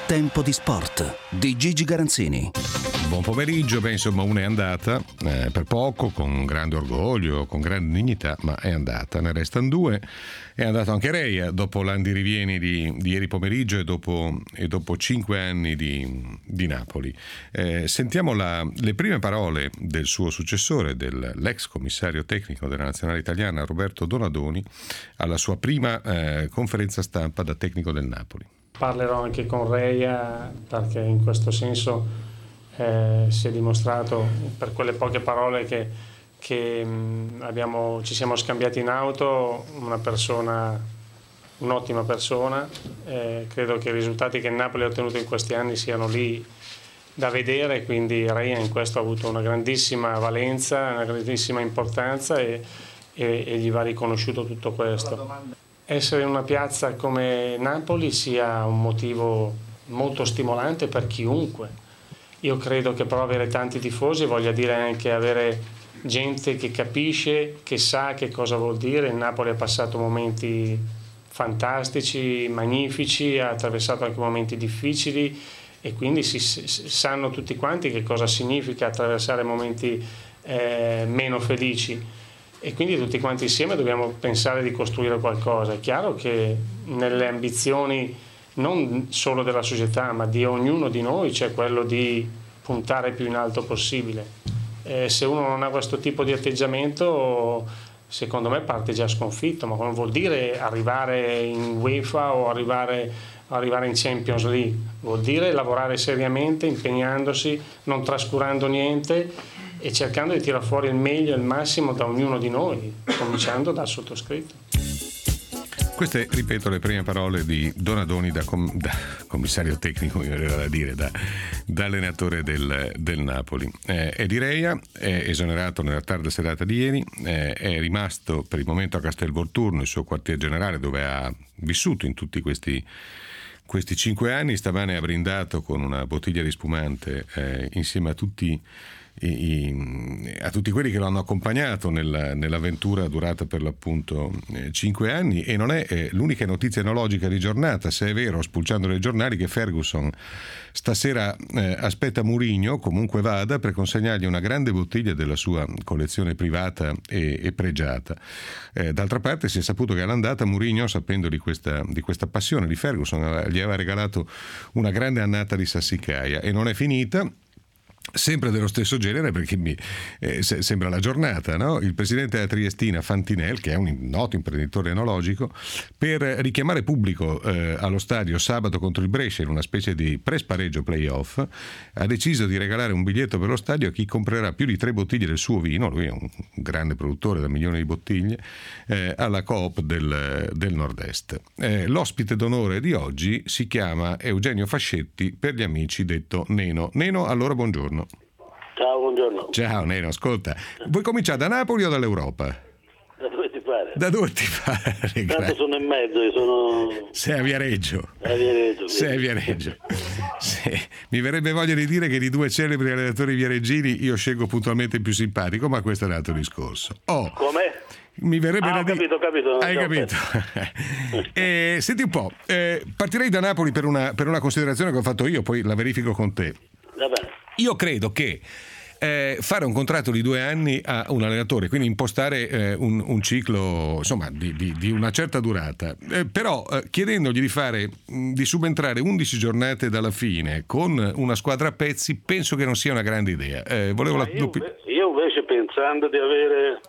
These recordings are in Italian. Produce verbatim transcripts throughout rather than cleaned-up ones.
Tempo di sport di Gigi Garanzini. Buon pomeriggio. Beh, insomma, una è andata eh, per poco, con grande orgoglio, con grande dignità, ma è andata. Ne restano due. È andato anche Reia dopo l'andirivieni di, di ieri pomeriggio e dopo, e dopo cinque anni di, di Napoli. Eh, sentiamo la, le prime parole del suo successore, dell'ex commissario tecnico della nazionale italiana Roberto Donadoni, alla sua prima eh, conferenza stampa da tecnico del Napoli. Parlerò anche con Reia perché in questo senso eh, si è dimostrato, per quelle poche parole che, che mh, abbiamo, ci siamo scambiati in auto, una persona, un'ottima persona. Eh, credo che i risultati che il Napoli ha ottenuto in questi anni siano lì da vedere, quindi Reia in questo ha avuto una grandissima valenza, una grandissima importanza e, e, e gli va riconosciuto tutto questo. Essere in una piazza come Napoli sia un motivo molto stimolante per chiunque. Io credo che però avere tanti tifosi voglia dire anche avere gente che capisce, che sa che cosa vuol dire. Il Napoli ha passato momenti fantastici, magnifici, ha attraversato anche momenti difficili e quindi si, si, sanno tutti quanti che cosa significa attraversare momenti eh, meno felici. E quindi tutti quanti insieme dobbiamo pensare di costruire qualcosa. È chiaro che nelle ambizioni non solo della società ma di ognuno di noi c'è quello di puntare più in alto possibile. E se uno non ha questo tipo di atteggiamento secondo me parte già sconfitto, ma non vuol dire arrivare in UEFA o arrivare, arrivare in Champions League, vuol dire lavorare seriamente, impegnandosi, non trascurando niente e cercando di tirare fuori il meglio e il massimo da ognuno di noi, cominciando dal sottoscritto. Queste, ripeto, le prime parole di Donadoni da, com- da commissario tecnico, mi verrà da dire, da, da allenatore del, del Napoli. Eh, è di Reia, è esonerato nella tarda serata di ieri, eh, è rimasto per il momento a Castelvolturno, il suo quartier generale, dove ha vissuto in tutti questi questi cinque anni. Stamane ha brindato con una bottiglia di spumante eh, insieme a tutti I, i, a tutti quelli che lo hanno accompagnato nella, nell'avventura durata per l'appunto eh, cinque anni, e non è eh, l'unica notizia enologica di giornata, se è vero, spulciando nei giornali, che Ferguson stasera eh, aspetta Mourinho, comunque vada, per consegnargli una grande bottiglia della sua collezione privata e, e pregiata. Eh, d'altra parte si è saputo che all'andata Mourinho, sapendo di questa, di questa passione di Ferguson, gli aveva regalato una grande annata di sassicaia, e non è finita. Sempre dello stesso genere, perché mi eh, se, sembra la giornata, no? Il presidente della Triestina, Fantinel, che è un noto imprenditore enologico, per richiamare pubblico eh, allo stadio sabato contro il Brescia in una specie di pre-spareggio play-off, ha deciso di regalare un biglietto per lo stadio a chi comprerà più di tre bottiglie del suo vino. Lui è un grande produttore da milioni di bottiglie, eh, alla Coop del, del Nord-Est. Eh, l'ospite d'onore di oggi si chiama Eugenio Fascetti, per gli amici detto Neno. Neno, allora buongiorno. Ciao, buongiorno. Ciao Neno, ascolta, vuoi cominciare da Napoli o dall'Europa? Da dove ti pare? Da dove ti pare? Tanto sono in mezzo, io sono... Sei a Viareggio. A Viareggio. Sei a Viareggio. Sì. Mi verrebbe voglia di dire che di due celebri allenatori viareggini io scelgo puntualmente il più simpatico, ma questo è un altro discorso. Oh. Come? Mi verrebbe ah, da dire. Ho capito, ho capito. Hai capito? eh, senti un po', eh, partirei da Napoli per una, per una considerazione che ho fatto io, poi la verifico con te. Va bene. Io credo che eh, fare un contratto di due anni a un allenatore, quindi impostare eh, un, un ciclo insomma di, di, di una certa durata, eh, però eh, chiedendogli di fare mh, di subentrare undici giornate dalla fine con una squadra a pezzi, penso che non sia una grande idea. Eh, volevo la... io, io invece, pensando di avere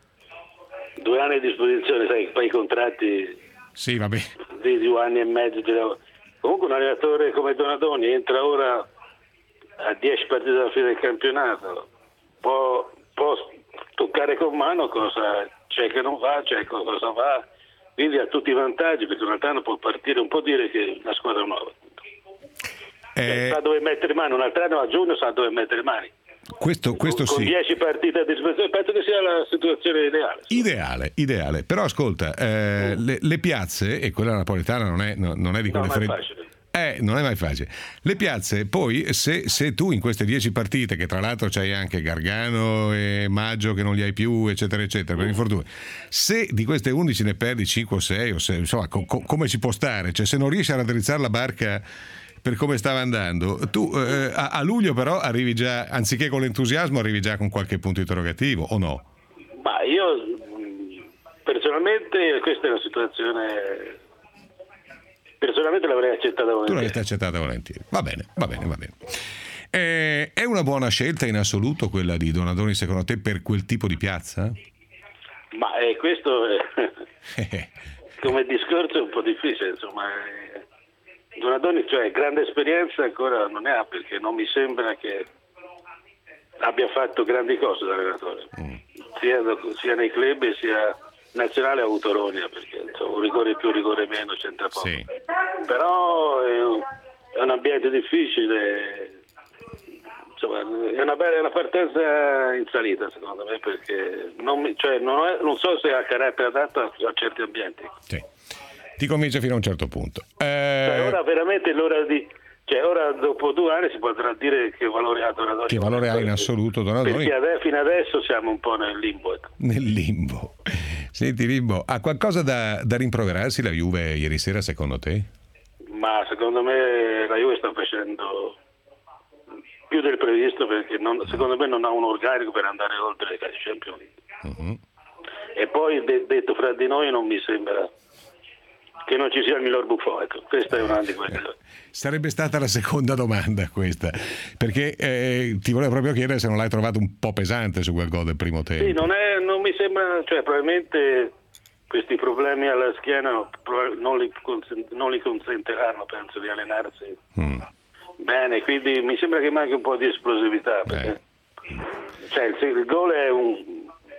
due anni a disposizione, sai, poi i contratti sì, vabbè. di due anni e mezzo, comunque un allenatore come Donadoni entra ora a dieci partite dalla fine del campionato, può, può toccare con mano cosa c'è che non va, c'è cosa va, quindi ha tutti i vantaggi, perché un altro anno può partire, un po' dire che è una squadra nuova. Eh... Sa dove mettere mano, un altro anno a giugno sa dove mettere mani. Questo, questo con sì. dieci partite a disposizione, penso che sia la situazione ideale. Ideale, ideale. Però ascolta, eh, mm. le, le piazze, e quella napoletana non è, no, non è di quelle no, fredde. Facile. Eh, non è mai facile. Le piazze, poi, se, se tu in queste dieci partite, che tra l'altro c'hai anche Gargano e Maggio che non li hai più, eccetera, eccetera, per infortuni, se di queste undici ne perdi cinque o sei, o sei, insomma, co- co- come ci può stare? Cioè, se non riesci a raddrizzare la barca per come stava andando. Tu eh, a, a luglio però arrivi già, anziché con l'entusiasmo, arrivi già con qualche punto interrogativo, o no? Ma io personalmente questa è una situazione, personalmente l'avrei accettata volentieri. Tu l'avresti accettata volentieri. Va bene, va bene, va bene. Eh, è una buona scelta in assoluto quella di Donadoni, secondo te, per quel tipo di piazza? Ma eh, questo è, come discorso è un po' difficile, insomma. Eh, Donadoni, cioè grande esperienza ancora non ne ha, perché non mi sembra che abbia fatto grandi cose da allenatore, mm. sia, sia nei club sia nazionale ha avuto ronia, perché insomma, un rigore più, un rigore meno c'entra poco. Sì. Però è un, è un ambiente difficile. Insomma, è una bella è una partenza in salita secondo me, perché non, mi, cioè, non, è, non so se ha carattere adatto a, a certi ambienti. Sì. Ti convince fino a un certo punto. Eh... Cioè, ora veramente l'ora di cioè ora dopo due anni si potrà dire che valore ha Donadoni. Che valore ha in assoluto Donadoni? Perché adesso, fino adesso siamo un po' nel limbo. Ecco. Nel limbo. Senti Limbo, ha qualcosa da, da rimproverarsi la Juve ieri sera secondo te? Ma secondo me la Juve sta facendo più del previsto, perché non, secondo me non ha un organico per andare oltre le Champions League. Uh-huh. E poi de- detto fra di noi non mi sembra che non ci sia il miglior Buffon, ecco. Questa è una di quelle. Sarebbe stata la seconda domanda questa, perché eh, ti volevo proprio chiedere se non l'hai trovato un po' pesante su quel gol del primo tempo. Sì, non, è, non mi sembra, cioè probabilmente questi problemi alla schiena non li, consent- non li consentiranno, penso, di allenarsi mm. bene, quindi mi sembra che manchi un po' di esplosività, perché, cioè, il, il gol è un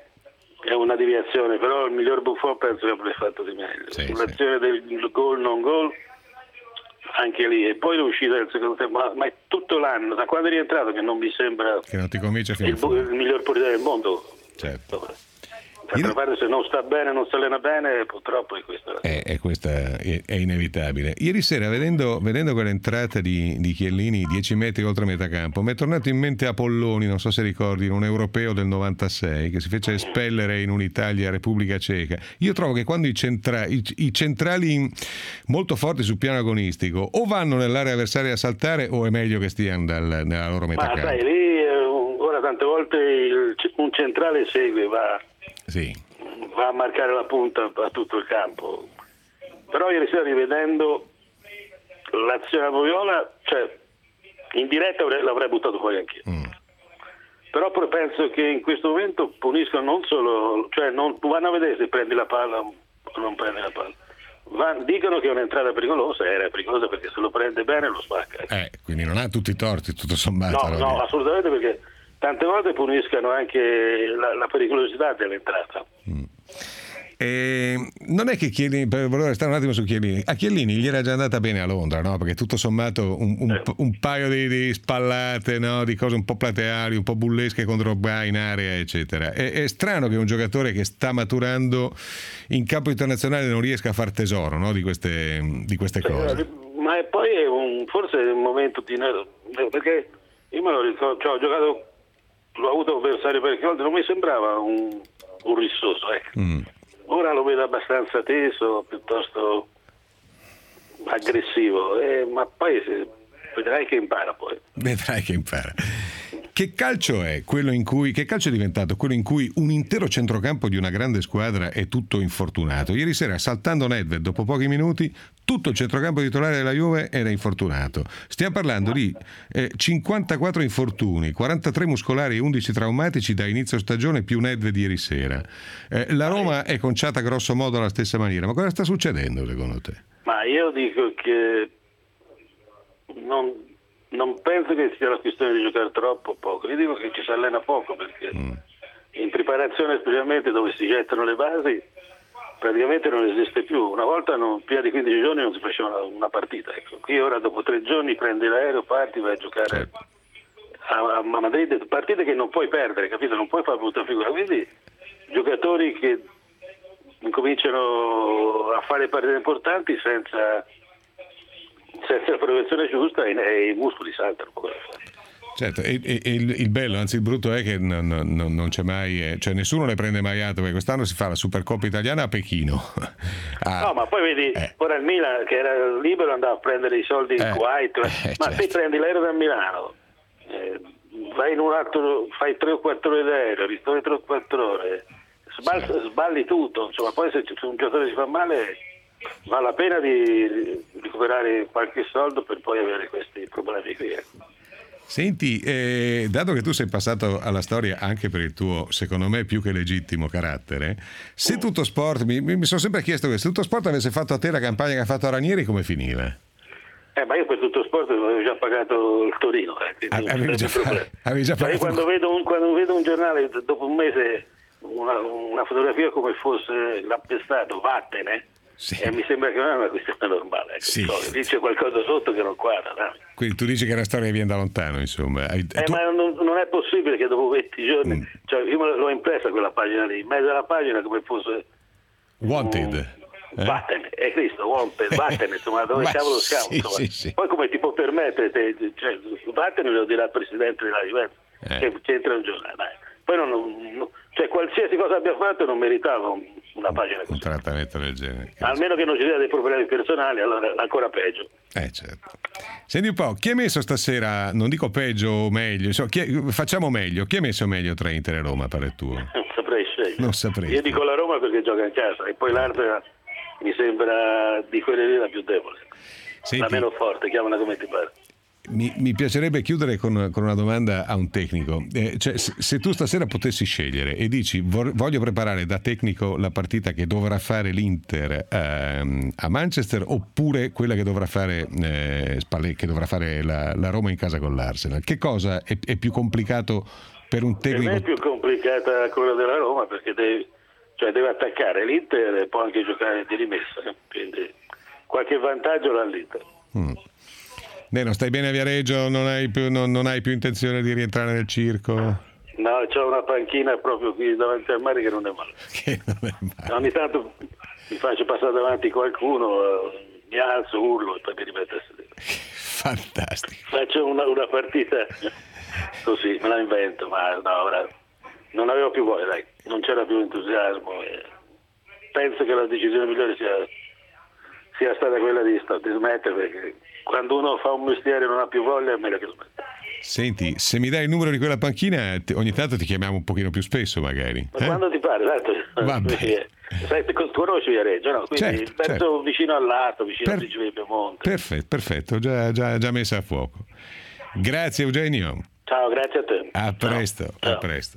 è una deviazione, però il miglior Buffon penso che abbia fatto di meglio. Sì, sull'azione sì. del gol non gol anche lì, e poi l'uscita del secondo tempo, ma, ma è tutto l'anno, da quando è rientrato, che non mi sembra che non ti convince fino il, il miglior portiere del mondo. Certo. D'altra parte, se non sta bene, non si allena bene, purtroppo è questa. È, è, questa è, è inevitabile. Ieri sera, vedendo, vedendo quell'entrata di, di Chiellini dieci metri oltre metà campo, mi è tornato in mente Apolloni, non so se ricordi, in un europeo del novantasei, che si fece espellere in un'Italia Repubblica Ceca. Io trovo che quando i, centra, i, i centrali molto forti sul piano agonistico o vanno nell'area avversaria a saltare, o è meglio che stiano dal, nella loro metà Ma campo. sai, lì ora tante volte il, un centrale segue, va Sì. va a marcare la punta a tutto il campo. Però ieri sera, rivedendo l'azione a Viola, cioè in diretta l'avrei buttato fuori anch'io. Mm. Però poi penso che in questo momento puniscono non solo, cioè non vanno a vedere se prendi la palla o non prendi la palla. Van, dicono che è un'entrata pericolosa, era pericolosa perché se lo prende bene lo spacca. Eh, quindi non ha tutti i torti, tutto sommato. No, no, assolutamente, perché tante volte puniscono anche la, la pericolosità dell'entrata. Mm. E non è che Chiellini, per voler restare un attimo su Chiellini, a Chiellini gli era già andata bene a Londra, no? Perché tutto sommato un, un, eh. un paio di, di spallate, no? Di cose un po' plateali, un po' bullesche con Drogba in area, eccetera. È, è strano che un giocatore che sta maturando in campo internazionale non riesca a far tesoro, no? Di queste, di queste cose. Ma è poi è un, forse è un momento di perché io me lo ricordo, cioè, ho giocato, l'ho avuto avversario parecchie volte, non mi sembrava un, un rissoso, ecco. Mm. Ora lo vedo abbastanza teso, piuttosto aggressivo, eh, ma poi se, vedrai che impara poi. Vedrai che impara. Che calcio è quello in cui, che calcio è diventato quello in cui un intero centrocampo di una grande squadra è tutto infortunato? Ieri sera, saltando Nedved, dopo pochi minuti, tutto il centrocampo titolare della Juve era infortunato. Stiamo parlando di eh, cinquantaquattro infortuni, quarantatré muscolari e undici traumatici da inizio stagione, più Nedved ieri sera. Eh, la Roma è conciata grosso modo alla stessa maniera, ma cosa sta succedendo secondo te? Ma io dico che non... non penso che sia la questione di giocare troppo o poco, io dico che ci si allena poco, perché mm. in preparazione, specialmente dove si gettano le basi, praticamente non esiste più. Una volta non, prima di quindici giorni non si faceva una, una partita, ecco. Qui ora dopo tre giorni prendi l'aereo, parti, vai a giocare certo. a, a Madrid, partite che non puoi perdere, capito? Non puoi fare brutta figura, quindi giocatori che incominciano a fare partite importanti senza senza la prevenzione giusta, e i muscoli saltano. Certo, e, e, e il, il bello, anzi il brutto è che non, non, non c'è mai, eh, cioè nessuno le prende mai atto, perché quest'anno si fa la Supercoppa italiana a Pechino. ah, no, ma poi vedi, eh. ora il Milan che era libero andava a prendere i soldi in eh, Kuwait, eh, ma certo. se prendi l'aereo da Milano, eh, vai in un altro, fai tre o quattro ore d'aereo, ristori tre o quattro ore, sballi, sì. sballi tutto, insomma, poi se un giocatore si fa male vale la pena di recuperare qualche soldo per poi avere questi problemi qui. Senti, eh, dato che tu sei passato alla storia anche per il tuo, secondo me, più che legittimo carattere, se Tutto Sport, mi, mi sono sempre chiesto che se Tutto Sport avesse fatto a te la campagna che ha fatto a Ranieri, come finiva? Eh, ma io per Tutto Sport avevo già pagato il Torino. Eh, avevi, già, avevi già pagato. Quando vedo, un, quando vedo un giornale dopo un mese una, una fotografia come fosse l'appestato, vattene. Sì. E mi sembra che non è una questione normale, ecco. Sì. So, dice qualcosa sotto che non quadra. No? Quindi tu dici che la storia viene da lontano, insomma. Hai, eh, tu... Ma non, non è possibile che dopo venti giorni, mm. cioè io l'ho impressa quella pagina lì, in mezzo alla pagina come fosse Wanted. Um, eh? Vattene, è Cristo, Wanted, vattene, insomma, dove cavolo siamo? Sì, Insomma. Sì, sì. Poi come ti può permettere, te, cioè, vattene lo dirà il presidente della Juventus, eh. che c'entra un giornale. Dai. Poi non, non, cioè qualsiasi cosa abbia fatto non meritava una pagina così. Un trattamento del genere. Almeno che non ci sia dei problemi personali, allora ancora peggio. Eh certo. Senti un po', chi ha messo stasera, non dico peggio o meglio, insomma, chi è, facciamo meglio, chi ha messo meglio tra Inter e Roma per il tuo? Non saprei scegliere. Non saprei. Io dico la Roma perché gioca in casa e poi l'altra mi sembra di quelle lì la più debole. Senti, la meno forte, chiamala come ti pare. Mi, mi piacerebbe chiudere con, con una domanda a un tecnico. Eh, cioè, se, se tu stasera potessi scegliere e dici vor, voglio preparare da tecnico la partita che dovrà fare l'Inter ehm, a Manchester oppure quella che dovrà fare, eh, Spalletti, che dovrà fare la, la Roma in casa con l'Arsenal, che cosa è, è più complicato per un tecnico? Per me è più complicata quella della Roma perché deve, cioè deve attaccare l'Inter e può anche giocare di rimessa, quindi qualche vantaggio l'ha l'Inter. Mm. Beh, non stai bene a Viareggio, non hai più, non, non hai più intenzione di rientrare nel circo? No, c'ho una panchina proprio qui davanti al mare che non è male. Che non è male. Ogni tanto mi faccio passare davanti qualcuno, mi alzo, urlo e poi mi rimetto a sedere. Fantastico. Faccio una, una partita così, me la invento, ma no, ora non avevo più voglia, dai, non c'era più entusiasmo. E penso che la decisione migliore sia, sia stata quella di, di smettere, perché quando uno fa un mestiere e non ha più voglia è meglio che smetta. Senti, se mi dai il numero di quella panchina te, ogni tanto ti chiamiamo un pochino più spesso magari. Ma eh? quando ti pare, tanto, vabbè. Sai, tu conosci Viareggio, no? Quindi certo, penso certo. vicino all'Arto, vicino per... al Principe di Piemonte. Perfetto, perfetto, già, già, già messa a fuoco. Grazie Eugenio. Ciao, grazie a te. A presto, Ciao. a presto.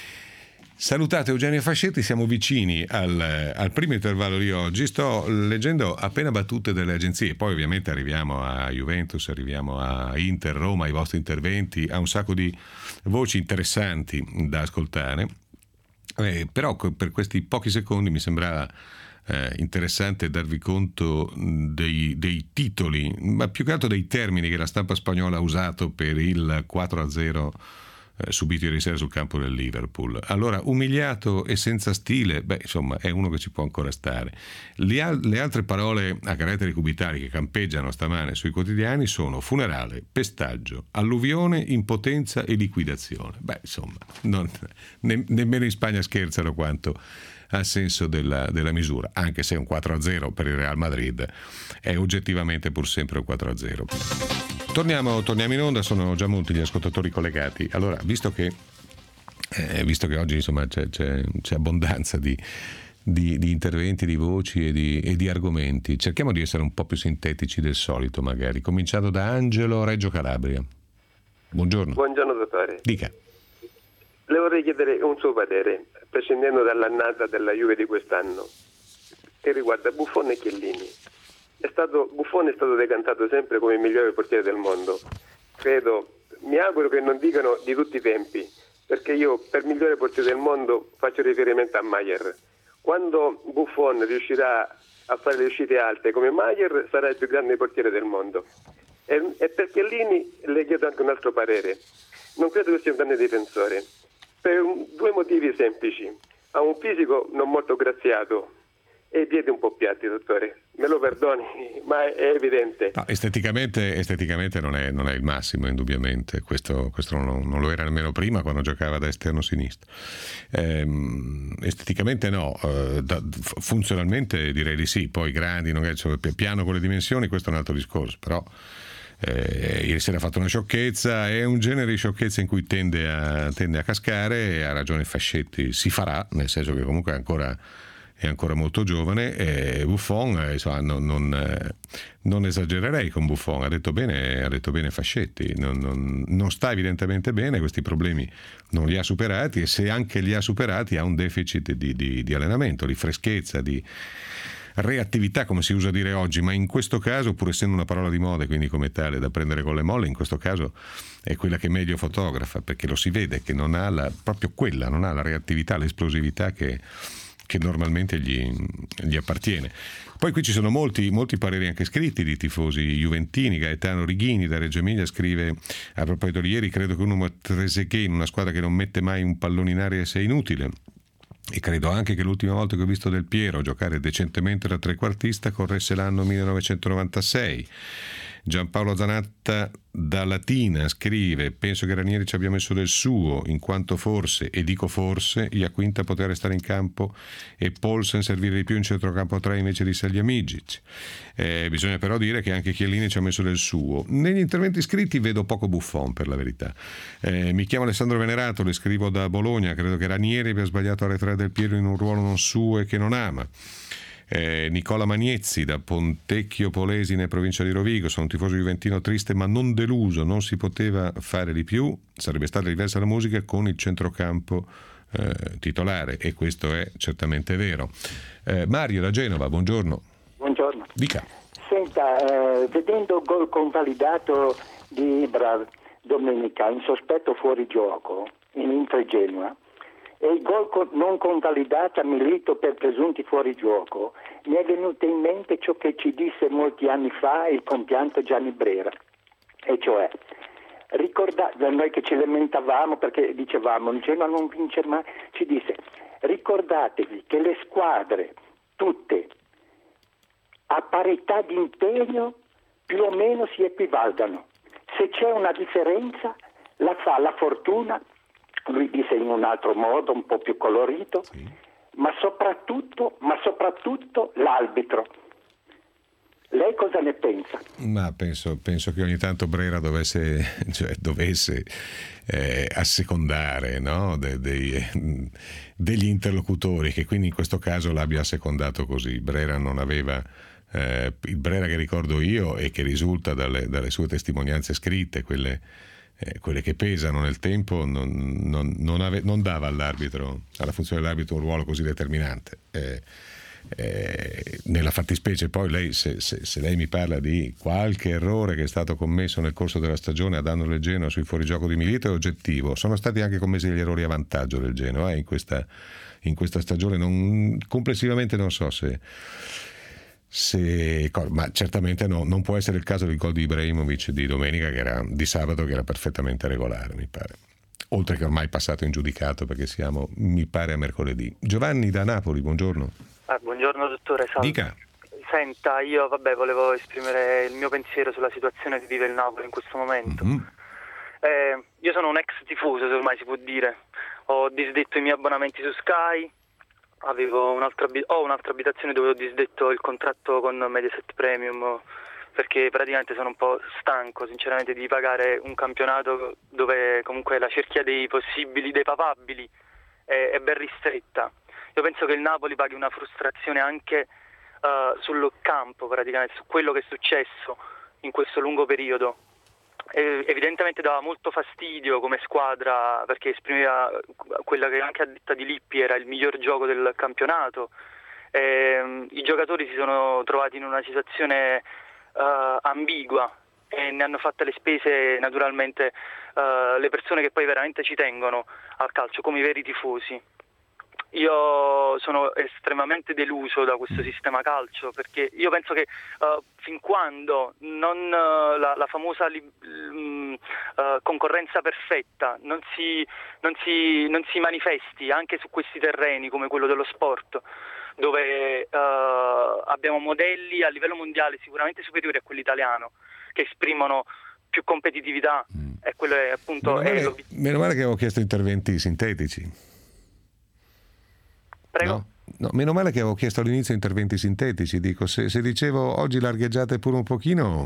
Salutate Eugenio Fascetti, siamo vicini al, al primo intervallo di oggi. Sto leggendo appena battute delle agenzie, poi ovviamente arriviamo a Juventus, arriviamo a Inter, Roma, ai vostri interventi, a un sacco di voci interessanti da ascoltare. Eh, però per questi pochi secondi mi sembra eh, interessante darvi conto dei, dei titoli, ma più che altro dei termini che la stampa spagnola ha usato per il quattro a zero Eh, subito ieri sera sul campo del Liverpool. Allora, umiliato e senza stile, beh, insomma, è uno che ci può ancora stare. Le, al- le altre parole a caratteri cubitali che campeggiano stamane sui quotidiani sono funerale, pestaggio, alluvione, impotenza e liquidazione. Beh, insomma, non, ne- nemmeno in Spagna scherzano quanto al senso della, della misura, anche se un quattro a zero per il Real Madrid è oggettivamente pur sempre un quattro a zero. Torniamo, torniamo in onda, sono già molti gli ascoltatori collegati. Allora, visto che, eh, visto che oggi insomma c'è, c'è, c'è abbondanza di, di, di interventi, di voci e di, e di argomenti, cerchiamo di essere un po' più sintetici del solito magari, cominciando da Angelo, Reggio Calabria. Buongiorno. Buongiorno dottore. Dica. Le vorrei chiedere un suo parere, prescindendo dall'annata della Juve di quest'anno, che riguarda Buffon e Chiellini. È stato, Buffon è stato decantato sempre come il migliore portiere del mondo. Credo, mi auguro che non dicano di tutti i tempi, perché io per migliore portiere del mondo faccio riferimento a Maier. Quando Buffon riuscirà a fare le uscite alte come Maier, sarà il più grande portiere del mondo. E, e per Chiellini le chiedo anche un altro parere. Non credo che sia un grande difensore, per un, due motivi semplici. Ha un fisico non molto graziato e i piedi un po' piatti, dottore. me lo perdoni, ma è evidente. No, esteticamente, esteticamente non, è, non è il massimo, indubbiamente. Questo, questo non, non lo era nemmeno prima quando giocava da esterno sinistro. Ehm, esteticamente no, eh, da, funzionalmente direi di sì. Poi grandi, non è, cioè, piano con le dimensioni, questo è un altro discorso. Però eh, ieri sera ha fatto una sciocchezza, è un genere di sciocchezza in cui tende a, tende a cascare, e ha ragione Fascetti, si farà, nel senso che comunque è ancora... è ancora molto giovane, e Buffon, eh, insomma, non, non, eh, non esagererei con Buffon, ha detto bene, ha detto bene Fascetti, non, non, non sta evidentemente bene, questi problemi non li ha superati, e se anche li ha superati ha un deficit di, di, di allenamento, di freschezza, di reattività, come si usa dire oggi, ma in questo caso, pur essendo una parola di moda, quindi come tale da prendere con le molle, in questo caso è quella che meglio fotografa, perché lo si vede che non ha la, proprio quella, non ha la reattività, l'esplosività che che normalmente gli, gli appartiene. Poi qui ci sono molti, molti pareri anche scritti di tifosi juventini. Gaetano Righini da Reggio Emilia scrive a proposito di ieri: credo che uno come Trezeguet in una squadra che non mette mai un pallone in aria sia inutile, e credo anche che l'ultima volta che ho visto Del Piero giocare decentemente da trequartista corresse l'anno millenovecentonovantasei. Giampaolo Zanatta da Latina scrive: penso che Ranieri ci abbia messo del suo, in quanto forse, e dico forse, Iaquinta poteva restare in campo e Paulsen servire di più in centrocampo tre invece di Salihamidzic. Eh, bisogna però dire che anche Chiellini ci ha messo del suo. Negli interventi scritti vedo poco Buffon, per la verità. Eh, mi chiamo Alessandro Venerato, le scrivo da Bologna, credo che Ranieri abbia sbagliato a arretrare Del Piero in un ruolo non suo e che non ama. Eh, Nicola Magnezzi da Pontecchio Polesine, provincia di Rovigo: sono un tifoso juventino triste ma non deluso, non si poteva fare di più, sarebbe stata diversa la musica con il centrocampo eh, titolare, e questo è certamente vero. eh, Mario da Genova, buongiorno. Buongiorno. Dica. Senta, eh, vedendo il gol convalidato di Ibra domenica in sospetto fuori gioco in Inter Genoa, e il gol non convalidato a Milito per presunti fuorigioco, mi è venuto in mente ciò che ci disse molti anni fa il compianto Gianni Brera, e cioè, ricordate, noi che ci lamentavamo perché dicevamo il Genoa non vince mai, ci disse: ricordatevi che le squadre tutte a parità di impegno più o meno si equivalgano, se c'è una differenza la fa la fortuna. Lui disse in un altro modo, un po' più colorito, sì. ma soprattutto, ma soprattutto l'arbitro. Lei cosa ne pensa? Ma penso, penso che ogni tanto Brera dovesse, cioè, dovesse eh, assecondare, no? De, dei, degli interlocutori, che quindi in questo caso l'abbia assecondato così. Brera non aveva... Eh, il Brera che ricordo io e che risulta dalle, dalle sue testimonianze scritte, quelle... Eh, quelle che pesano nel tempo, non, non, non, ave, non dava all'arbitro, alla funzione dell'arbitro, un ruolo così determinante. Eh, eh, nella fattispecie poi lei, se, se, se lei mi parla di qualche errore che è stato commesso nel corso della stagione a danno del Genoa sui fuorigioco di Milito, è oggettivo. Sono stati anche commessi degli errori a vantaggio del Genoa eh, in, questa, in questa stagione. Non, complessivamente non so se Se, ma certamente no, non può essere il caso del gol di Ibrahimovic di domenica, che era di sabato, che era perfettamente regolare, mi pare, oltre che ormai passato in giudicato, perché siamo, mi pare, a mercoledì. Giovanni da Napoli, buongiorno. Ah, buongiorno dottore, salve. Dica. Senta, io vabbè volevo esprimere il mio pensiero sulla situazione che vive il Napoli in questo momento. Mm-hmm. eh, io sono un ex tifoso, se ormai si può dire, ho disdetto i miei abbonamenti su Sky. Avevo un'altra, ho un'altra abitazione dove ho disdetto il contratto con Mediaset Premium, perché praticamente sono un po' stanco sinceramente di pagare un campionato dove comunque la cerchia dei possibili, dei papabili è, è ben ristretta. Io penso che il Napoli paghi una frustrazione anche uh, sul campo, praticamente su quello che è successo in questo lungo periodo. E evidentemente dava molto fastidio come squadra, perché esprimeva quella che anche a detta di Lippi era il miglior gioco del campionato. E, i giocatori si sono trovati in una situazione uh, ambigua e ne hanno fatte le spese naturalmente uh, le persone che poi veramente ci tengono al calcio, come i veri tifosi. io sono estremamente deluso da questo sistema calcio, perché io penso che uh, fin quando non uh, la, la famosa li, um, uh, concorrenza perfetta non si, non, si, non si manifesti anche su questi terreni come quello dello sport, dove uh, abbiamo modelli a livello mondiale sicuramente superiori a quello italiano, che esprimono più competitività, mm. e quello è appunto... Meno male, è lo... meno male che avevo chiesto interventi sintetici. Prego? No, no, meno male che avevo chiesto all'inizio interventi sintetici, dico, se, se dicevo oggi largheggiate pure un pochino,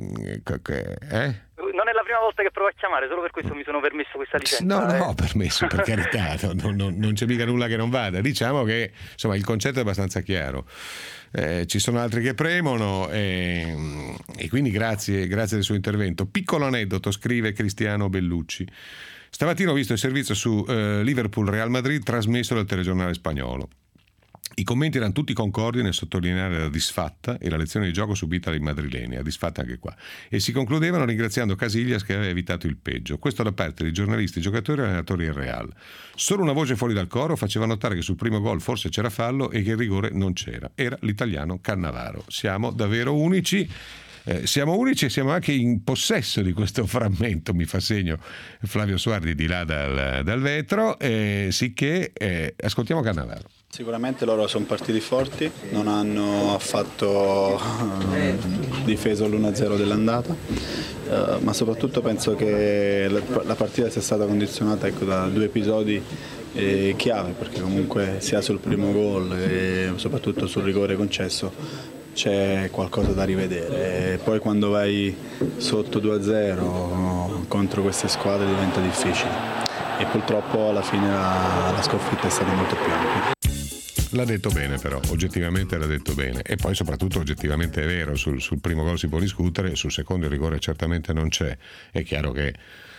eh? Non è la prima volta che provo a chiamare, solo per questo mi sono permesso questa licenza. No, no, eh. ho permesso, per carità, no, no, non c'è mica nulla che non vada. Diciamo che insomma il concetto è abbastanza chiaro. Eh, ci sono altri che premono e, e quindi grazie, grazie del suo intervento. Piccolo aneddoto, scrive Cristiano Bellucci. Stamattina ho visto il servizio su eh, Liverpool-Real Madrid trasmesso dal telegiornale spagnolo. I commenti erano tutti concordi nel sottolineare la disfatta e la lezione di gioco subita dai madrileni, a disfatta anche qua, e si concludevano ringraziando Casillas che aveva evitato il peggio. Questo da parte di giornalisti, giocatori e allenatori del Real. Solo una voce fuori dal coro faceva notare che sul primo gol forse c'era fallo e che il rigore non c'era. Era l'italiano Cannavaro. Siamo davvero unici. Eh, siamo unici e siamo anche in possesso di questo frammento, mi fa segno Flavio Suardi di là dal, dal vetro, eh, sicché eh, ascoltiamo Cannavaro. Sicuramente loro sono partiti forti, non hanno affatto eh, difeso l'uno a zero dell'andata, eh, ma soprattutto penso che la, la partita sia stata condizionata, ecco, da due episodi eh, chiave, perché comunque sia sul primo gol e soprattutto sul rigore concesso c'è qualcosa da rivedere, e poi quando vai sotto due a zero contro queste squadre diventa difficile e purtroppo alla fine la, la sconfitta è stata molto più ampia. L'ha detto bene, però oggettivamente l'ha detto bene, e poi soprattutto oggettivamente è vero, sul, sul primo gol si può discutere, sul secondo il rigore certamente non c'è. È chiaro che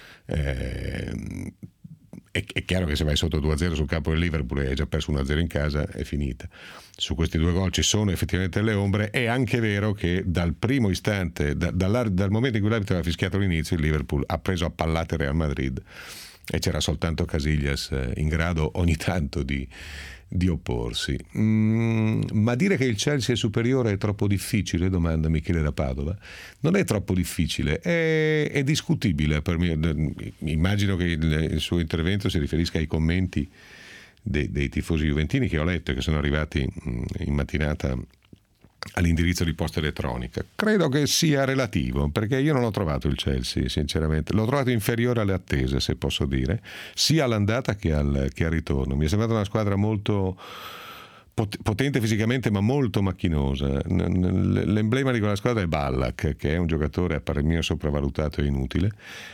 eh, è, è chiaro che se vai sotto due a zero sul campo del Liverpool e hai già perso uno a zero in casa, è finita. Su questi due gol ci sono effettivamente le ombre. È anche vero che dal primo istante, da, dal momento in cui l'arbitro aveva fischiato l'inizio, il Liverpool ha preso a pallate Real Madrid e c'era soltanto Casillas in grado ogni tanto di di opporsi. Mm, ma dire che il Chelsea è superiore è troppo difficile? Domanda Michele da Padova. Non è troppo difficile, è, è discutibile per me. Immagino che il, il suo intervento si riferisca ai commenti dei, dei tifosi juventini che ho letto e che sono arrivati in mattinata all'indirizzo di posta elettronica. Credo che sia relativo, perché io non ho trovato il Chelsea, sinceramente. L'ho trovato inferiore alle attese, se posso dire, sia all'andata che al, che al ritorno. Mi è sembrata una squadra molto potente fisicamente, ma molto macchinosa. L'emblema di quella squadra è Ballack, che è un giocatore a parer mio sopravvalutato e inutile,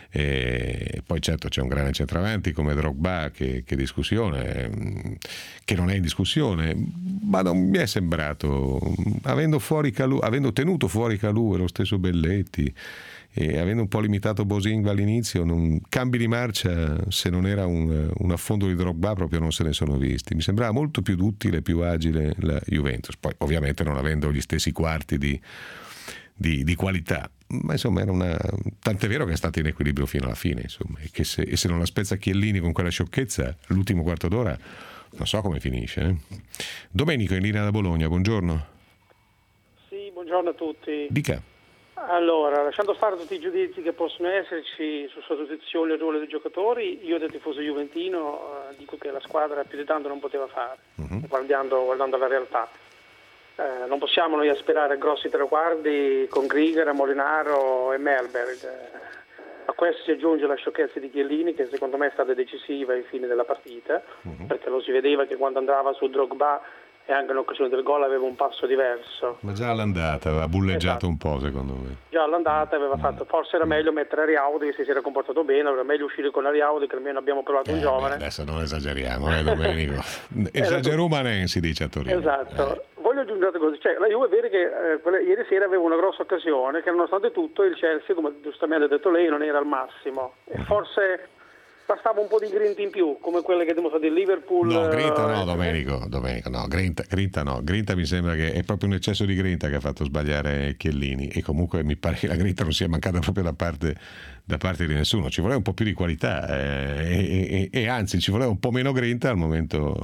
e poi certo c'è un grande centravanti come Drogba, che, che discussione, che non è in discussione, ma non mi è sembrato, avendo fuori Kalou, avendo tenuto fuori Kalou e lo stesso Belletti e avendo un po' limitato Bosingva all'inizio, non, cambi di marcia, se non era un, un affondo di Drogba, proprio non se ne sono visti. Mi sembrava molto più duttile, più agile la Juventus, poi ovviamente non avendo gli stessi quarti di, di, di qualità, ma insomma era una, tant'è vero che è stato in equilibrio fino alla fine, insomma, e che se, e se non la spezza Chiellini con quella sciocchezza l'ultimo quarto d'ora non so come finisce. eh. Domenico in linea da Bologna, buongiorno. Sì, buongiorno a tutti. Dica. Allora, lasciando stare tutti i giudizi che possono esserci su sostituzione e ruolo dei giocatori, io da tifoso juventino eh, dico che la squadra più di tanto non poteva fare, uh-huh. guardando, guardando la realtà. Eh, non possiamo noi aspirare a grossi traguardi con Grigera, Molinaro e Melberg. Eh, a questo si aggiunge la sciocchezza di Chiellini, che secondo me è stata decisiva ai fini della partita, uh-huh. perché lo si vedeva che quando andava su Drogba e anche in occasione del gol aveva un passo diverso. Ma già all'andata aveva bulleggiato esatto. un po', secondo me. Già all'andata aveva fatto, forse era meglio mettere Ariaudi, che si era comportato bene, era meglio uscire con Ariaudi, che almeno abbiamo provato eh, un giovane. Beh, adesso non esageriamo, eh Domenico. Esagerumanen si dice a Torino. Esatto. Eh. Voglio aggiungere una cosa, cioè la Juve è vero che eh, quella, ieri sera aveva una grossa occasione, che nonostante tutto il Chelsea, come giustamente ha detto lei, non era al massimo. E forse bastava un po' di grinta in più, come quelle che dimostrato il Liverpool. No, grinta no, Domenico, Domenico no, grinta, grinta no, grinta mi sembra che è proprio un eccesso di grinta che ha fatto sbagliare Chiellini, e comunque mi pare che la grinta non sia mancata proprio da parte, da parte di nessuno. Ci voleva un po' più di qualità eh, e, e, e anzi ci voleva un po' meno grinta al momento,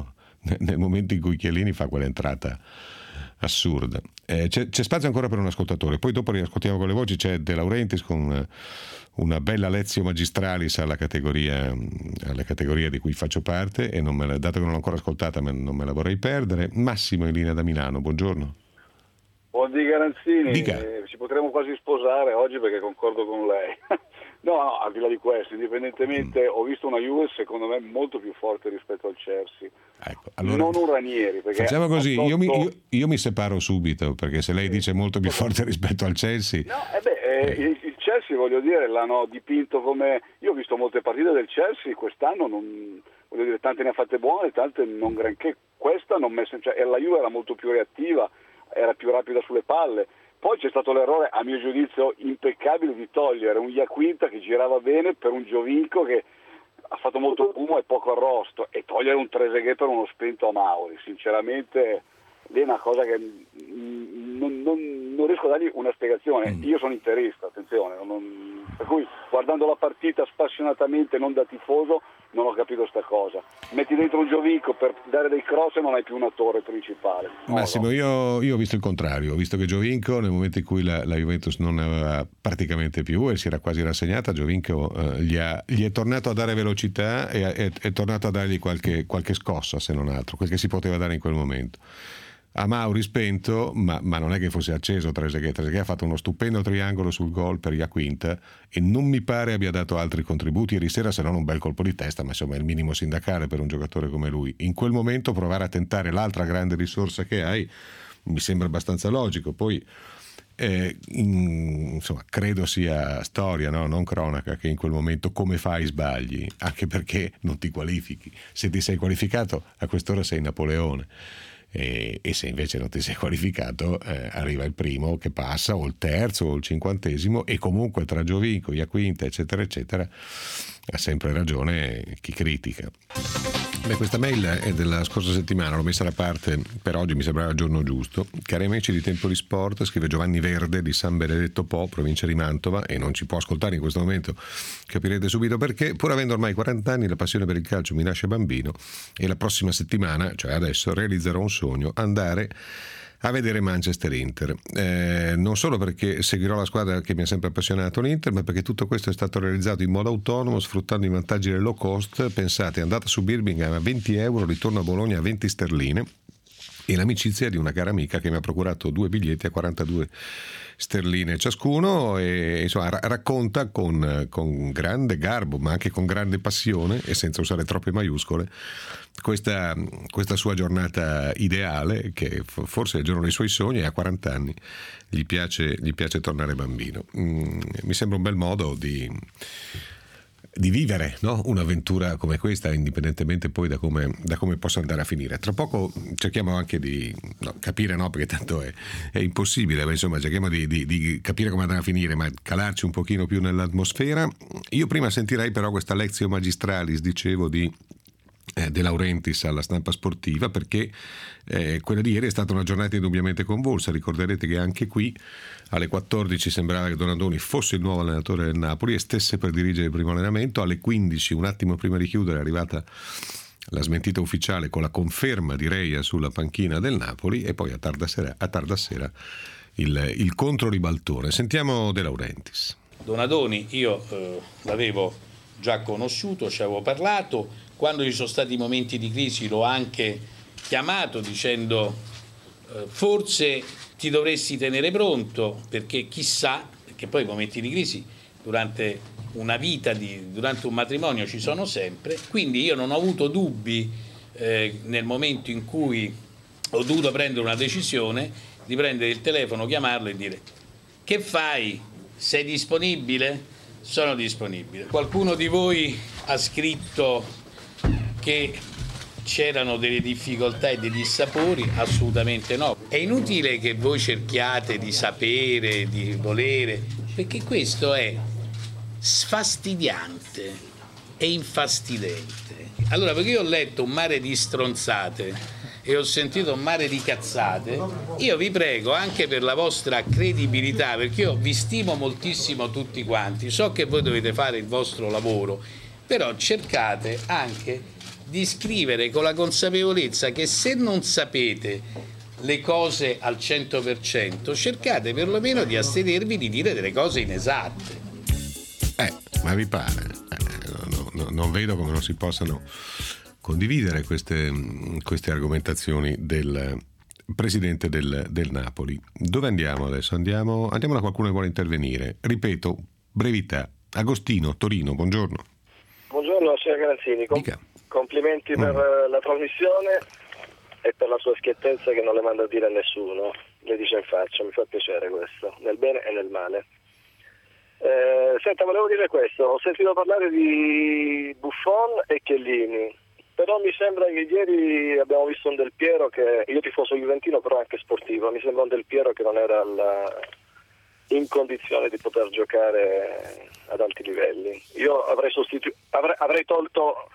nel momento in cui Chiellini fa quell'entrata assurda. Eh, c'è, c'è spazio ancora per un ascoltatore, poi dopo riascoltiamo con le voci. C'è De Laurentiis con una bella lezione magistralis alla categoria, alla categoria di cui faccio parte, e non me la, dato che non l'ho ancora ascoltata non me la vorrei perdere. Massimo in linea da Milano, buongiorno. Buondì Garanzini, Dica. Eh, ci potremmo quasi sposare oggi perché concordo con lei. No, no, al di là di questo, indipendentemente, mm. ho visto una Juve secondo me molto più forte rispetto al Chelsea. Ecco, allora, non un Ranieri. Perché facciamo così, tolto... io, mi, io, io mi separo subito, perché se lei dice molto più forte rispetto al Chelsea... No, eh beh, eh, eh. Il, il Chelsea, voglio dire, l'hanno dipinto come... Io ho visto molte partite del Chelsea quest'anno, non... voglio dire, tante ne ha fatte buone, tante non granché. Questa non messa... Cioè, la Juve era molto più reattiva, era più rapida sulle palle. Poi c'è stato l'errore, a mio giudizio impeccabile, di togliere un Iaquinta che girava bene per un Giovinco che ha fatto molto fumo e poco arrosto, e togliere un Trezeguet per uno spento a Mauri. Sinceramente lì è una cosa che non, non, non riesco a dargli una spiegazione. Mm. Io sono interista, attenzione, non, per cui guardando la partita spassionatamente, non da tifoso, non ho capito sta cosa. Metti dentro un Giovinco per dare dei cross e non hai più una torre principale. No, Massimo, no. Io, io ho visto il contrario, ho visto che Giovinco, nel momento in cui la, la Juventus non ne aveva praticamente più e si era quasi rassegnata, Giovinco eh, gli, ha, gli è tornato a dare velocità e è, è tornato a dargli qualche, qualche scossa, se non altro, quel che si poteva dare in quel momento. A Mauri spento, ma, ma non è che fosse acceso Trezeguet. Trezeguet ha fatto uno stupendo triangolo sul gol per Iaquinta e non mi pare abbia dato altri contributi ieri sera, se non un bel colpo di testa, ma insomma è il minimo sindacale per un giocatore come lui. In quel momento provare a tentare l'altra grande risorsa che hai mi sembra abbastanza logico. Poi eh, in, insomma credo sia storia, no? Non cronaca, che in quel momento come fai sbagli, anche perché non ti qualifichi. Se ti sei qualificato a quest'ora sei Napoleone. E, e se invece non ti sei qualificato eh, arriva il primo che passa, o il terzo o il cinquantesimo, e comunque tra Giovinco, Iaquinta eccetera eccetera ha sempre ragione chi critica. Beh, questa mail è della scorsa settimana, l'ho messa da parte per oggi, mi sembrava il giorno giusto. Cari amici di Tempo di Sport, scrive Giovanni Verde di San Benedetto Po, provincia di Mantova, e non ci può ascoltare in questo momento, capirete subito perché. Pur avendo ormai quaranta anni, la passione per il calcio mi nasce bambino e la prossima settimana, cioè adesso, realizzerò un sogno: andare a vedere Manchester Inter, eh, non solo perché seguirò la squadra che mi ha sempre appassionato, l'Inter, ma perché tutto questo è stato realizzato in modo autonomo, sfruttando i vantaggi del low cost. Pensate, andata su Birmingham a venti euro, ritorno a Bologna a venti sterline, e l'amicizia di una cara amica che mi ha procurato due biglietti a quarantadue sterline ciascuno, e insomma racconta con, con grande garbo ma anche con grande passione e senza usare troppe maiuscole questa, questa sua giornata ideale, che forse è il giorno dei suoi sogni, e a quaranta anni gli piace, gli piace tornare bambino. Mm, mi sembra un bel modo di di vivere, no? Un'avventura come questa, indipendentemente poi da come, da come possa andare a finire. Tra poco cerchiamo anche di no, capire, no, perché tanto è, è impossibile, ma insomma cerchiamo di, di, di capire come andrà a finire, ma calarci un pochino più nell'atmosfera. Io prima sentirei però questa lezione magistralis, dicevo, di Eh, De Laurentiis alla Stampa Sportiva, perché eh, quella di ieri è stata una giornata indubbiamente convulsa. Ricorderete che anche qui alle quattordici sembrava che Donadoni fosse il nuovo allenatore del Napoli e stesse per dirigere il primo allenamento. Alle quindici, un attimo prima di chiudere, è arrivata la smentita ufficiale con la conferma di Reia sulla panchina del Napoli, e poi a tarda sera, a tarda sera il, il controribaltone. Sentiamo De Laurentiis. Donadoni io eh, l'avevo già conosciuto, ci avevo parlato. Quando ci sono stati momenti di crisi l'ho anche chiamato dicendo eh, forse ti dovresti tenere pronto, perché chissà, perché poi i momenti di crisi durante una vita, di, durante un matrimonio ci sono sempre. Quindi io non ho avuto dubbi eh, nel momento in cui ho dovuto prendere una decisione di prendere il telefono, chiamarlo e dire: che fai? Sei disponibile? Sono disponibile. Qualcuno di voi ha scritto che c'erano delle difficoltà e dei dissapori? Assolutamente no. È inutile che voi cerchiate di sapere, di volere, perché questo è sfastidiante e infastidente. Allora, perché io ho letto un mare di stronzate e ho sentito un mare di cazzate, io vi prego, anche per la vostra credibilità, perché io vi stimo moltissimo tutti quanti, so che voi dovete fare il vostro lavoro, però cercate anche di scrivere con la consapevolezza che se non sapete le cose al cento per cento, cercate perlomeno di astenervi di dire delle cose inesatte. Eh, ma vi pare? Eh, no, no, non vedo come non si possano condividere queste, queste argomentazioni del presidente del, del Napoli. Dove andiamo adesso? Andiamo, andiamo da qualcuno che vuole intervenire. Ripeto, brevità. Agostino, Torino, buongiorno. Buongiorno, signor Garanzini. Com- complimenti mm. per uh, la trasmissione e per la sua schiettezza che non le manda a dire a nessuno. Le dice in faccia, mi fa piacere questo, nel bene e nel male. Eh, senta, volevo dire questo. Ho sentito parlare di Buffon e Chiellini. Però mi sembra che ieri abbiamo visto un Del Piero che, io tifoso juventino però anche sportivo, mi sembra un Del Piero che non era alla, in condizione di poter giocare ad alti livelli. Io avrei, sostitu- avrei, avrei tolto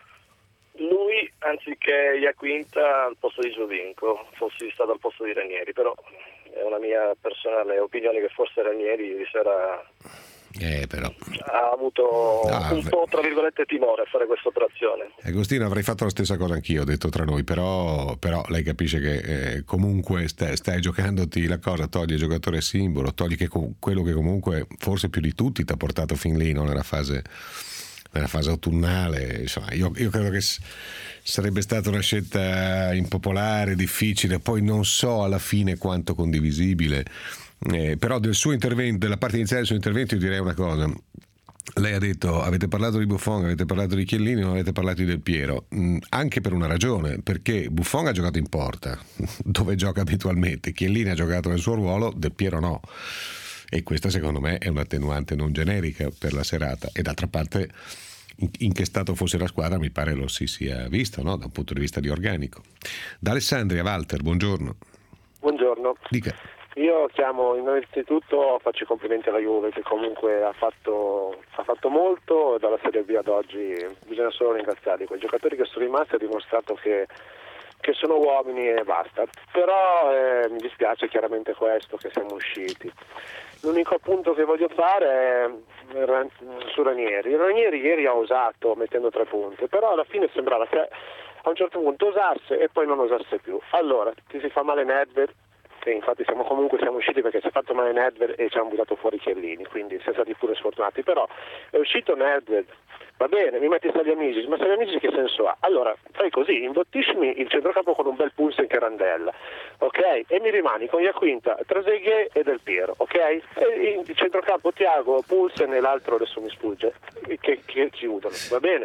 lui anziché Iaquinta al posto di Giovinco, fossi stato al posto di Ranieri, però è una mia personale opinione che forse Ranieri ieri sera Eh, però. ha avuto no, un beh. po' tra virgolette timore a fare questa operazione. Agostino, avrei fatto la stessa cosa anch'io, ho detto tra noi, però, però lei capisce che eh, comunque stai, stai giocandoti la cosa, togli il giocatore simbolo, togli che com- quello che comunque forse più di tutti ti ha portato fin lì, no? nella fase nella fase autunnale. Insomma, io, io credo che s- sarebbe stata una scelta impopolare, difficile, poi non so alla fine quanto condivisibile. Eh, però del suo intervento, della parte iniziale del suo intervento, io direi una cosa. Lei ha detto: avete parlato di Buffon, avete parlato di Chiellini, non avete parlato di Del Piero. Mm, anche per una ragione, perché Buffon ha giocato in porta dove gioca abitualmente, Chiellini ha giocato nel suo ruolo, Del Piero no, e questa secondo me è un'attenuante non generica per la serata. E d'altra parte in, in che stato fosse la squadra mi pare lo si sia visto, no? Da un punto di vista di organico. Da Alessandria, Walter, buongiorno. Buongiorno. Dica. Io chiamo innanzitutto, faccio i complimenti alla Juve che comunque ha fatto, ha fatto molto, e dalla Serie B ad oggi bisogna solo ringraziarli. Quei giocatori che sono rimasti hanno dimostrato che, che sono uomini e basta. Però eh, mi dispiace chiaramente questo, che siamo usciti. L'unico appunto che voglio fare è su Ranieri. Ranieri ieri ha osato mettendo tre punti, però alla fine sembrava che a un certo punto osasse e poi non osasse più. Allora, ti si fa male Nedved, e infatti siamo comunque siamo usciti perché ci ha fatto male Nedved e ci hanno buttato fuori Chiellini, quindi siamo stati pure sfortunati. Però è uscito Nedved, va bene, mi metti Salihamidzic, ma Salihamidzic che senso ha? Allora fai così, imbottiscimi il centrocampo con un bel pulso in Carandella, ok? E mi rimani con Iaquinta, Trezeguet e Del Piero, ok? E il centrocampo Thiago, Poulsen e l'altro adesso mi sfugge, che, che chiudono, va bene?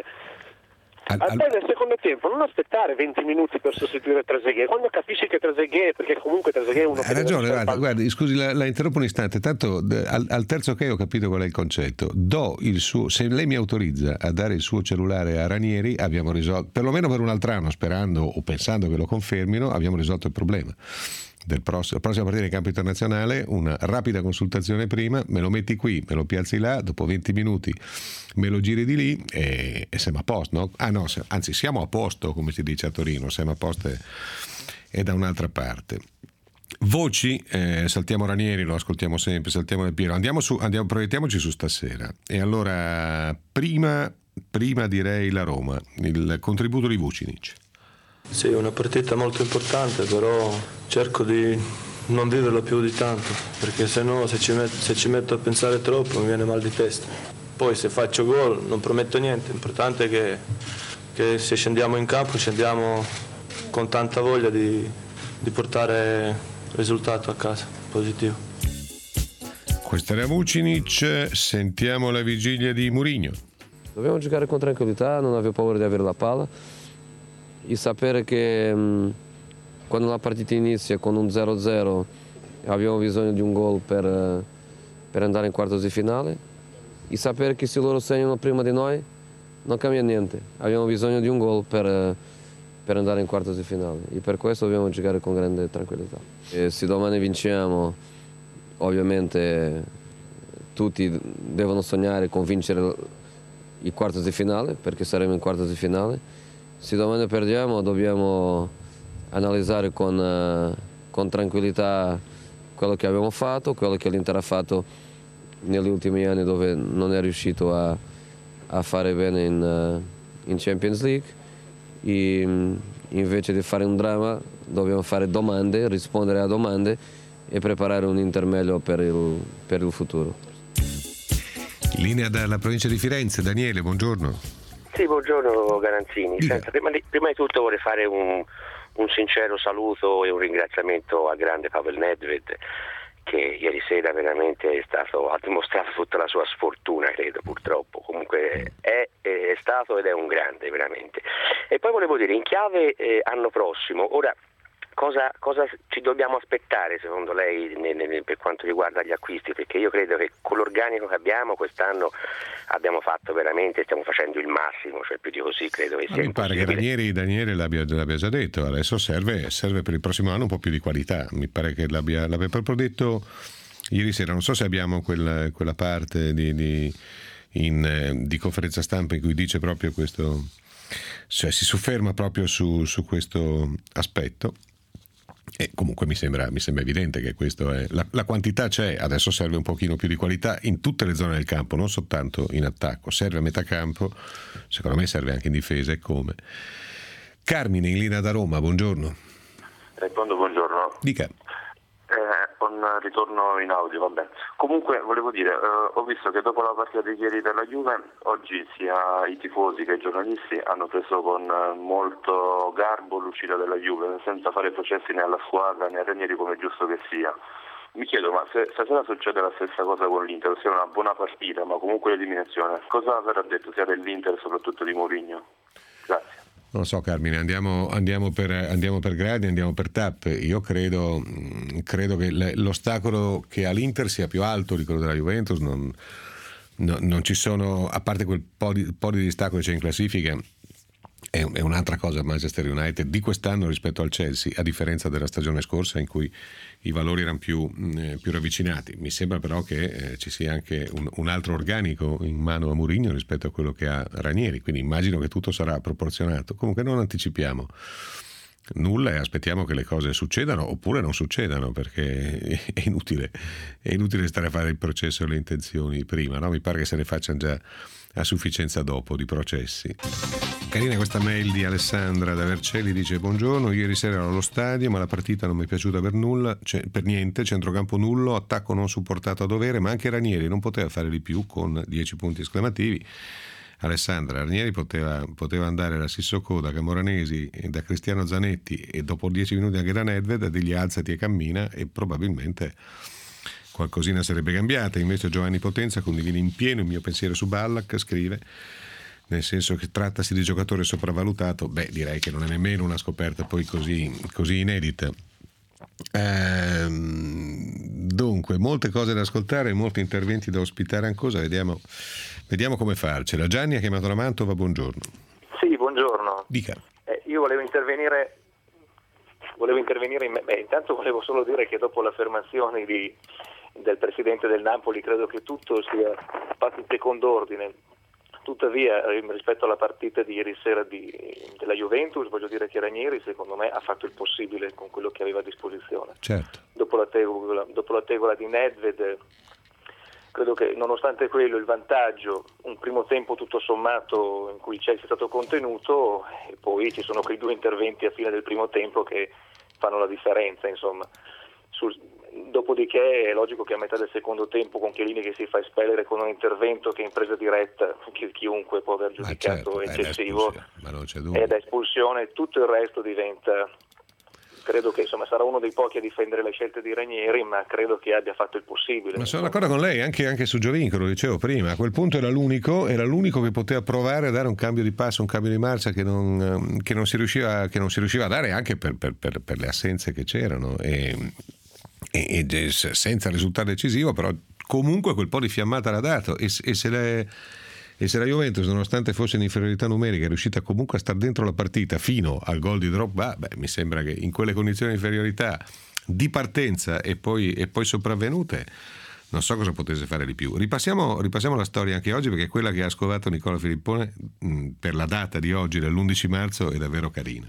Al, al... nel secondo tempo non aspettare venti minuti per sostituire Trezeguet, quando capisci che Trezeguet, perché comunque Trezeguet è uno ha ragione, guarda, guardi, scusi, la, la interrompo un istante, tanto al, al terzo che ho capito qual è il concetto. Do il suo, se lei mi autorizza a dare il suo cellulare a Ranieri, abbiamo risolto, perlomeno per un altro anno, sperando o pensando che lo confermino, abbiamo risolto il problema del prossimo, prossima partita in campo internazionale. Una rapida consultazione prima, me lo metti qui, me lo piazzi là, dopo venti minuti me lo giri di lì e, e siamo a posto, no? Ah no, se, anzi siamo a posto, come si dice a Torino, siamo a posto e, e da un'altra parte. Voci, eh, saltiamo Ranieri, lo ascoltiamo sempre, saltiamo Del Piero, andiamo su, andiamo, proiettiamoci su stasera. E allora prima, prima direi la Roma, il contributo di Vucinic. Sì, è una partita molto importante, però cerco di non viverla più di tanto, perché se no se ci, met- se ci metto a pensare troppo mi viene mal di testa. Poi se faccio gol non prometto niente, l'importante è che, che se scendiamo in campo scendiamo con tanta voglia di, di portare il risultato a casa, positivo. Questa era Vucinic, sentiamo la vigilia di Mourinho. Dobbiamo giocare con tranquillità, non avere paura di avere la palla e sapere che mh, quando la partita inizia con un zero zero abbiamo bisogno di un gol per, per andare in quartos di finale e sapere che se loro segnano prima di noi non cambia niente, abbiamo bisogno di un gol per, per andare in quartos di finale e per questo dobbiamo giocare con grande tranquillità. E se domani vinciamo ovviamente tutti devono sognare con vincere i quartos di finale perché saremo in quartos di finale. Se domani perdiamo dobbiamo analizzare con, con tranquillità quello che abbiamo fatto, quello che l'Inter ha fatto negli ultimi anni dove non è riuscito a, a fare bene in, in Champions League e invece di fare un dramma dobbiamo fare domande, rispondere a domande e preparare un Inter meglio per il, per il futuro. Linea dalla provincia di Firenze, Daniele, buongiorno. Sì, buongiorno Garanzini. Senta, prima, di, prima di tutto vorrei fare un, un sincero saluto e un ringraziamento al grande Pavel Nedved, che ieri sera veramente è stato, ha dimostrato tutta la sua sfortuna, credo, purtroppo. Comunque è, è stato ed è un grande, veramente. E poi volevo dire, in chiave eh, anno prossimo, ora cosa, cosa ci dobbiamo aspettare secondo lei ne, ne, per quanto riguarda gli acquisti? Perché io credo che con l'organico che abbiamo quest'anno abbiamo fatto veramente, stiamo facendo il massimo, cioè più di così credo che sia mi pare che Ranieri, Daniele l'abbia, l'abbia già detto, adesso serve, serve per il prossimo anno un po' più di qualità, mi pare che l'abbia, l'abbia proprio detto ieri sera. Non so se abbiamo quella, quella parte di, di, in, di conferenza stampa in cui dice proprio questo, cioè si sofferma proprio su, su questo aspetto. E comunque mi sembra, mi sembra evidente che questo è la, la quantità c'è, adesso serve un pochino più di qualità in tutte le zone del campo, non soltanto in attacco, serve a metà campo, secondo me serve anche in difesa e come. Carmine in linea da Roma, buongiorno. Rispondo, buongiorno. Dica. Eh, un ritorno in audio, vabbè. Comunque volevo dire, eh, ho visto che dopo la partita di ieri della Juve, oggi sia i tifosi che i giornalisti hanno preso con molto garbo l'uscita della Juve, senza fare processi né alla squadra né a Ranieri, come è giusto che sia. Mi chiedo, ma se stasera succede la stessa cosa con l'Inter, ossia una buona partita, ma comunque l'eliminazione, cosa verrà detto sia dell'Inter e soprattutto di Mourinho? Grazie. Non so Carmine, andiamo, andiamo, per, andiamo per gradi, andiamo per tappe. Io credo, credo che l'ostacolo che ha l'Inter sia più alto di quello della Juventus, non, no, non ci sono, a parte quel po' di, po' di distacco che c'è in classifica, è, è un'altra cosa Manchester United di quest'anno rispetto al Chelsea, a differenza della stagione scorsa in cui i valori erano più, eh, più ravvicinati. Mi sembra però che eh, ci sia anche un, un altro organico in mano a Mourinho rispetto a quello che ha Ranieri, quindi immagino che tutto sarà proporzionato. Comunque non anticipiamo nulla e aspettiamo che le cose succedano oppure non succedano, perché è inutile, è inutile stare a fare il processo e le intenzioni prima, no? Mi pare che se ne facciano già a sufficienza dopo di processi. Carina questa mail di Alessandra da Vercelli, dice: buongiorno, ieri sera ero allo stadio ma la partita non mi è piaciuta per nulla, cioè, per niente, centrocampo nullo, attacco non supportato a dovere, ma anche Ranieri non poteva fare di più con dieci punti esclamativi. Alessandra, Ranieri poteva, poteva andare da Sissoko, da Camoranesi e da Cristiano Zanetti e dopo dieci minuti anche da Nedved a dirgli alzati e cammina, e probabilmente qualcosina sarebbe cambiata. Invece Giovanni Potenza condivide in pieno il mio pensiero su Ballack, scrive, nel senso che trattasi di giocatore sopravvalutato. Beh, direi che non è nemmeno una scoperta poi così, così inedita. Ehm, dunque, molte cose da ascoltare, molti interventi da ospitare ancora, vediamo, vediamo come farcela. Gianni ha chiamato la Mantova, buongiorno. Sì, buongiorno. Dica. Eh, io volevo intervenire, volevo intervenire in me. Beh, intanto volevo solo dire che dopo le affermazioni di, del presidente del Napoli credo che tutto sia fatto in secondo ordine. Tuttavia, rispetto alla partita di ieri sera di, della Juventus, voglio dire che Ranieri secondo me ha fatto il possibile con quello che aveva a disposizione. Certo. Dopo la tegola, dopo la tegola di Nedved, credo che nonostante quello il vantaggio, un primo tempo tutto sommato in cui il Chelsea è stato contenuto, e poi ci sono quei due interventi a fine del primo tempo che fanno la differenza, insomma. Sul, dopodiché è logico che a metà del secondo tempo con Chiellini che si fa espellere con un intervento che in presa diretta chi, chiunque può aver giudicato certo, eccessivo ma non c'è ed è espulsione, tutto il resto diventa, credo che insomma sarà uno dei pochi a difendere le scelte di Ranieri, ma credo che abbia fatto il possibile. Ma sono d'accordo con lei anche, anche su Giovinco, lo dicevo prima, a quel punto era l'unico, era l'unico che poteva provare a dare un cambio di passo, un cambio di marcia che non, che non, si, riusciva, che non si riusciva a dare anche per, per, per, per le assenze che c'erano e, e, e senza risultato decisivo, però comunque quel po' di fiammata l'ha dato e, e se le E se la Juventus, nonostante fosse in inferiorità numerica, è riuscita comunque a star dentro la partita fino al gol di Drogba, beh, mi sembra che in quelle condizioni di inferiorità di partenza e poi, e poi sopravvenute, non so cosa potesse fare di più. Ripassiamo, ripassiamo la storia anche oggi, perché quella che ha scovato Nicola Filippone mh, per la data di oggi, dell'undici marzo, è davvero carina.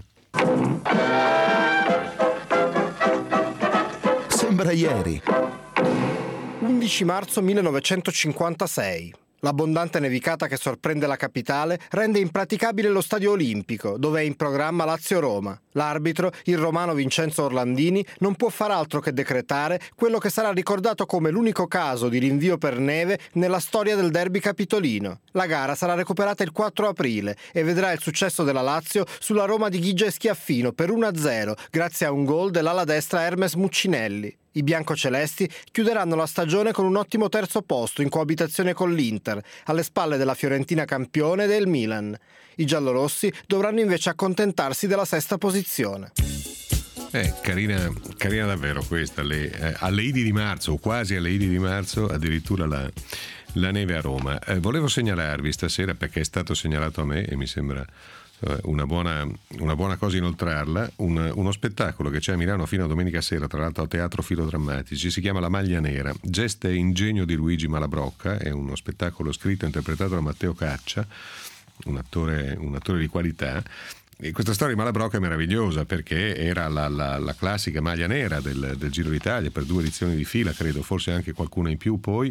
Sembra ieri. undici marzo millenovecentocinquantasei. L'abbondante nevicata che sorprende la capitale rende impraticabile lo stadio olimpico, dove è in programma Lazio-Roma. L'arbitro, il romano Vincenzo Orlandini, non può far altro che decretare quello che sarà ricordato come l'unico caso di rinvio per neve nella storia del derby capitolino. La gara sarà recuperata il quattro aprile e vedrà il successo della Lazio sulla Roma di Ghigia e Schiaffino per uno a zero, grazie a un gol dell'ala destra Hermes Muccinelli. I biancocelesti chiuderanno la stagione con un ottimo terzo posto in coabitazione con l'Inter, alle spalle della Fiorentina campione e del Milan. I giallorossi dovranno invece accontentarsi della sesta posizione. Eh, carina, carina davvero questa, le, eh, alle Idi di marzo, o quasi alle Idi di marzo, addirittura la, la neve a Roma. Eh, volevo segnalarvi stasera, perché è stato segnalato a me e mi sembra Una buona, una buona cosa inoltrarla, un, uno spettacolo che c'è a Milano fino a domenica sera, tra l'altro a Teatro Filodrammatici, si chiama La Maglia Nera, gesta e ingegno di Luigi Malabrocca, è uno spettacolo scritto e interpretato da Matteo Caccia, un attore, un attore di qualità. E questa storia di Malabrocca è meravigliosa perché era la, la, la classica maglia nera del, del Giro d'Italia per due edizioni di fila, credo, forse anche qualcuna in più poi.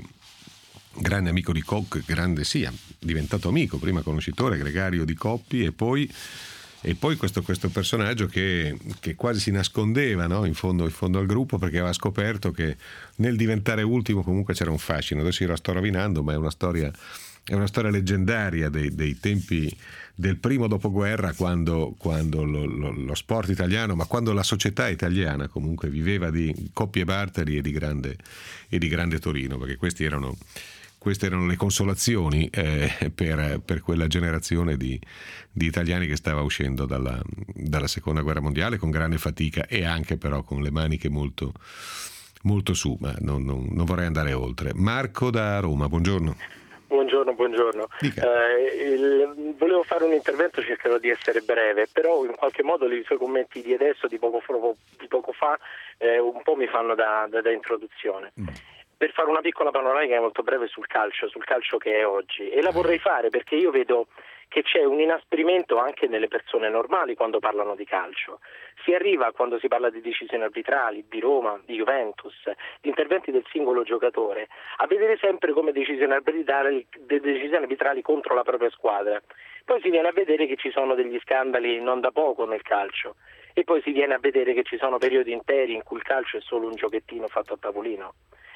Grande amico di Koch, grande sia, sì, diventato amico, prima conoscitore, gregario di Coppi e poi, e poi questo, questo personaggio che, che quasi si nascondeva, no? in, fondo, in fondo al gruppo, perché aveva scoperto che nel diventare ultimo comunque c'era un fascino. Adesso io la sto rovinando, ma è una storia, è una storia leggendaria dei, dei tempi del primo dopoguerra, quando, quando lo, lo, lo sport italiano, ma quando la società italiana comunque viveva di coppie barteri e di grande, e di grande Torino, perché questi erano Queste erano le consolazioni eh, per, per quella generazione di, di italiani che stava uscendo dalla, dalla seconda guerra mondiale con grande fatica e anche però con le maniche molto, molto su, ma non, non, non vorrei andare oltre. Marco da Roma, buongiorno. Buongiorno, buongiorno. Eh, il, volevo fare un intervento, cercherò di essere breve, però in qualche modo i suoi commenti di adesso, di poco, di poco fa, eh, un po' mi fanno da, da, da introduzione. Mm. Per fare una piccola panoramica molto breve sul calcio, sul calcio che è oggi, e la vorrei fare perché io vedo che c'è un inasprimento anche nelle persone normali quando parlano di calcio. Si arriva, quando si parla di decisioni arbitrali, di Roma, di Juventus, di interventi del singolo giocatore, a vedere sempre come decisioni arbitrali, decisioni arbitrali contro la propria squadra. Poi si viene a vedere che ci sono degli scandali non da poco nel calcio, e poi si viene a vedere che ci sono periodi interi in cui il calcio è solo un giochettino fatto a tavolino.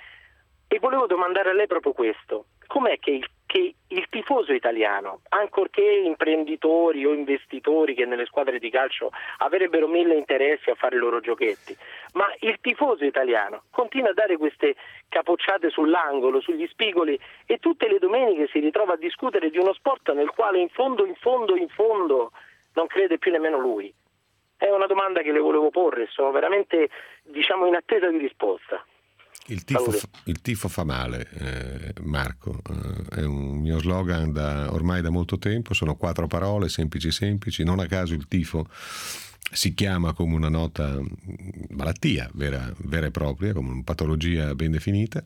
E volevo domandare a lei proprio questo: com'è che il, che il tifoso italiano, ancorché imprenditori o investitori che nelle squadre di calcio avrebbero mille interessi a fare i loro giochetti, ma il tifoso italiano continua a dare queste capocciate sull'angolo, sugli spigoli, e tutte le domeniche si ritrova a discutere di uno sport nel quale in fondo, in fondo, in fondo non crede più nemmeno lui? È una domanda che le volevo porre, sono veramente, diciamo, in attesa di risposta. Il tifo, il tifo fa male, eh, Marco, eh, è un mio slogan da, ormai da molto tempo, sono quattro parole semplici semplici, non a caso il tifo si chiama come una nota malattia vera, vera e propria, come una patologia ben definita,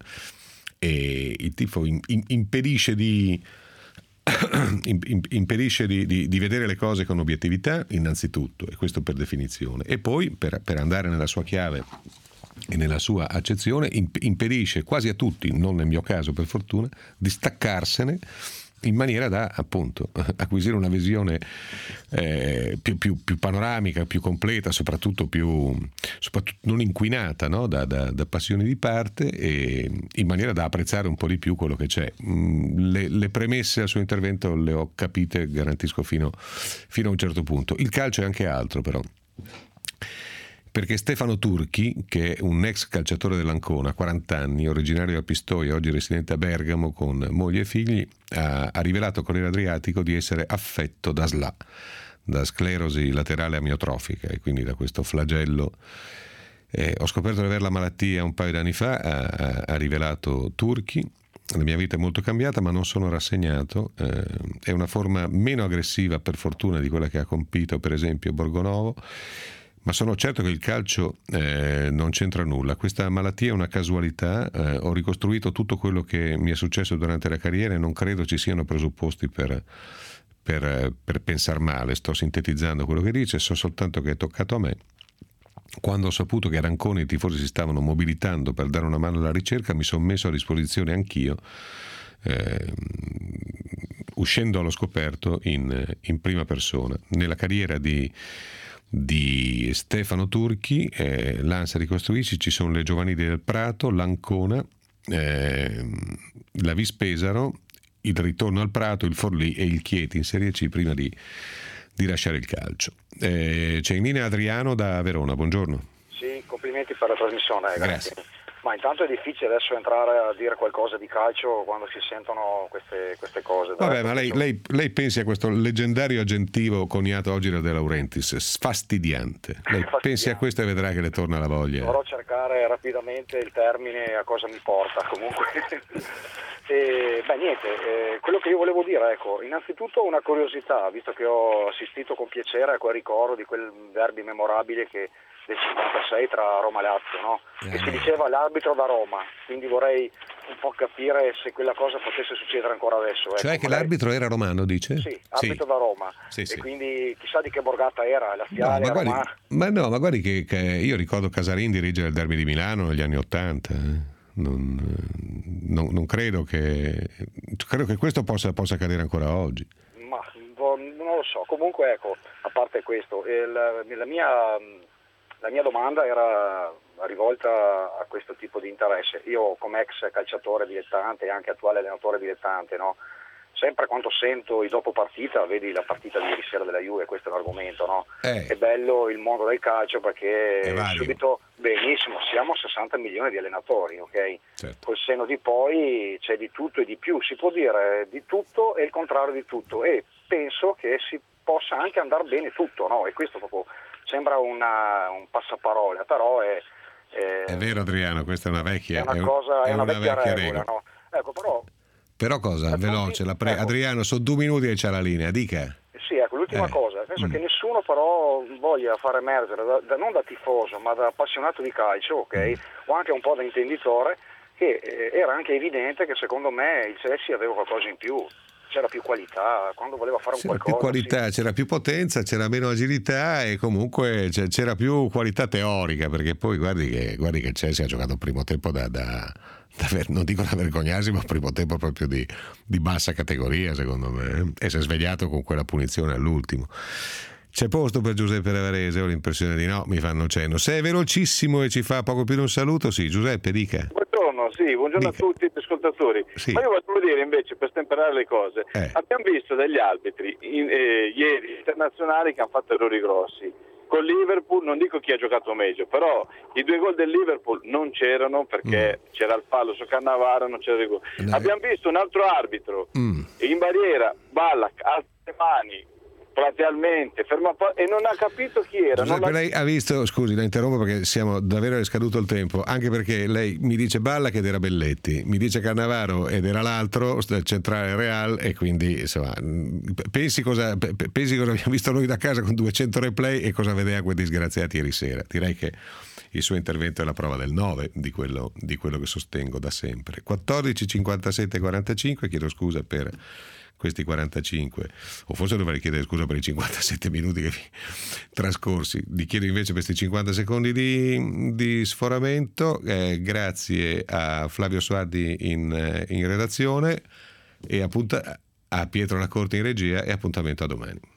e il tifo in, in, impedisce di impedisce di, di, di vedere le cose con obiettività innanzitutto, e questo per definizione, e poi per, per andare nella sua chiave e nella sua accezione impedisce quasi a tutti, non nel mio caso per fortuna, di staccarsene in maniera da appunto acquisire una visione eh, più, più, più panoramica, più completa, soprattutto più soprattutto non inquinata, no? da, da, da passioni di parte, e in maniera da apprezzare un po' di più quello che c'è. Le, le premesse al suo intervento le ho capite, garantisco, fino, fino a un certo punto. Il calcio è anche altro però, perché Stefano Turchi, che è un ex calciatore dell'Ancona, quaranta anni, originario da Pistoia, oggi residente a Bergamo con moglie e figli, ha, ha rivelato al Corriere Adriatico di essere affetto da S L A, da sclerosi laterale amiotrofica, e quindi da questo flagello. Eh, ho scoperto di avere la malattia un paio di anni fa, ha, ha rivelato Turchi. La mia vita è molto cambiata, ma non sono rassegnato. Eh, è una forma meno aggressiva, per fortuna, di quella che ha compito, per esempio, Borgonovo. Ma sono certo che il calcio eh, non c'entra nulla. Questa malattia è una casualità. Eh, ho ricostruito tutto quello che mi è successo durante la carriera e non credo ci siano presupposti per, per, per pensare male. Sto sintetizzando quello che dice, so soltanto che è toccato a me. Quando ho saputo che ad Ancona i tifosi si stavano mobilitando per dare una mano alla ricerca, mi sono messo a disposizione anch'io eh, uscendo allo scoperto in, in prima persona. Nella carriera di, di Stefano Turchi, eh, l'Ansa ricostruisci, ci sono le Giovanili del Prato, l'Ancona, eh, la Vis Pesaro, il ritorno al Prato, il Forlì e il Chieti in Serie C prima di, di lasciare il calcio. Eh, c'è in linea Adriano da Verona, buongiorno. Sì, complimenti per la trasmissione, grazie. Grazie. Ma intanto è difficile adesso entrare a dire qualcosa di calcio quando si sentono queste, queste cose. Vabbè, ma lei, lei, lei pensi a questo leggendario aggettivo coniato oggi da De Laurentiis, sfastidiante. Lei Fastidiante. pensi a questo e vedrà che le torna la voglia. Dovrò cercare rapidamente il termine a cosa mi porta comunque. E, beh niente, eh, quello che io volevo dire, ecco, innanzitutto una curiosità, visto che ho assistito con piacere a quel ricordo di quel derby memorabile che del cinquantasei tra Roma e Lazio, no? Che si diceva l'arbitro da Roma, quindi vorrei un po' capire se quella cosa potesse succedere ancora adesso. Ecco. Cioè che Magari... l'arbitro era romano, dice? Sì, arbitro sì. da Roma, sì, e sì. quindi chissà di che borgata era, la No, Fiale, ma, guardi, Roma... ma no, ma guardi che, che io ricordo Casarin dirigere il derby di Milano negli anni Ottanta. Eh. Non, non, non credo che credo che questo possa, possa accadere ancora oggi. Ma non lo so, comunque ecco, a parte questo, il, la mia... La mia domanda era rivolta a questo tipo di interesse. Io come ex calciatore dilettante e anche attuale allenatore dilettante, no? Sempre quando sento i dopo partita, vedi la partita di ieri sera della Juve, questo è l'argomento, no? Eh. È bello il mondo del calcio perché vario. subito, benissimo, siamo sessanta milioni di allenatori, ok? Certo. Col senno di poi c'è di tutto e di più, si può dire di tutto e il contrario di tutto, e penso che si possa anche andare bene tutto, no? E questo proprio sembra una, un passaparola, però è, è... È vero Adriano, questa è una vecchia, è una, è un, cosa, è è una, una vecchia, vecchia regola, regola. no? Ecco, però... Però cosa? Veloce, la pre... ecco. Adriano, sono due minuti e c'è la linea, dica. Sì, ecco, l'ultima Eh. cosa, penso Mm. che nessuno però voglia far emergere, da, da, non da tifoso, ma da appassionato di calcio, ok? Mm. O anche un po' da intenditore, che eh, era anche evidente che secondo me il Chelsea aveva qualcosa in più. C'era più qualità, quando voleva fare un C'era qualcosa... più qualità, sì. c'era più potenza, c'era meno agilità e comunque c'era più qualità teorica, perché poi guardi che, guardi che Chelsea ha giocato il primo tempo da, da, da ver- non dico da vergognarsi, ma il primo tempo proprio di, di bassa categoria secondo me, e si è svegliato con quella punizione all'ultimo. C'è posto per Giuseppe Ravarese? Ho l'impressione di no, mi fanno cenno. Se è velocissimo e ci fa poco più di un saluto, sì, Giuseppe, dica. Buongiorno, sì, buongiorno Dica. a tutti gli ascoltatori. Sì. Ma io volevo dire invece, per stemperare le cose, Eh. abbiamo visto degli arbitri in, eh, ieri internazionali che hanno fatto errori grossi. Con Liverpool, non dico chi ha giocato meglio, però i due gol del Liverpool non c'erano perché mm. c'era il fallo su Cannavaro, non c'era il rigore. Dai. Abbiamo visto un altro arbitro Mm. in barriera, Ballack, altre mani, platealmente, ferma pa- e non ha capito chi era. Giuseppe, non l'ha... lei ha visto, scusi, la interrompo perché siamo davvero è scaduto il tempo, anche perché lei mi dice Balla che era Belletti, mi dice Cannavaro ed era l'altro del centrale Real, e quindi insomma pensi cosa, pensi cosa abbiamo visto noi da casa con duecento replay e cosa vedeva quei disgraziati ieri sera. Direi che il suo intervento è la prova del nove di quello, di quello che sostengo da sempre. quattordici cinquantasette quarantacinque, chiedo scusa per questi quarantacinque, o forse dovrei chiedere scusa per i cinquantasette minuti che vi trascorsi, vi chiedo invece per questi cinquanta secondi di, di sforamento. Eh, grazie a Flavio Suardi in, in redazione e appunto a Pietro Lacorte in regia, e appuntamento a domani.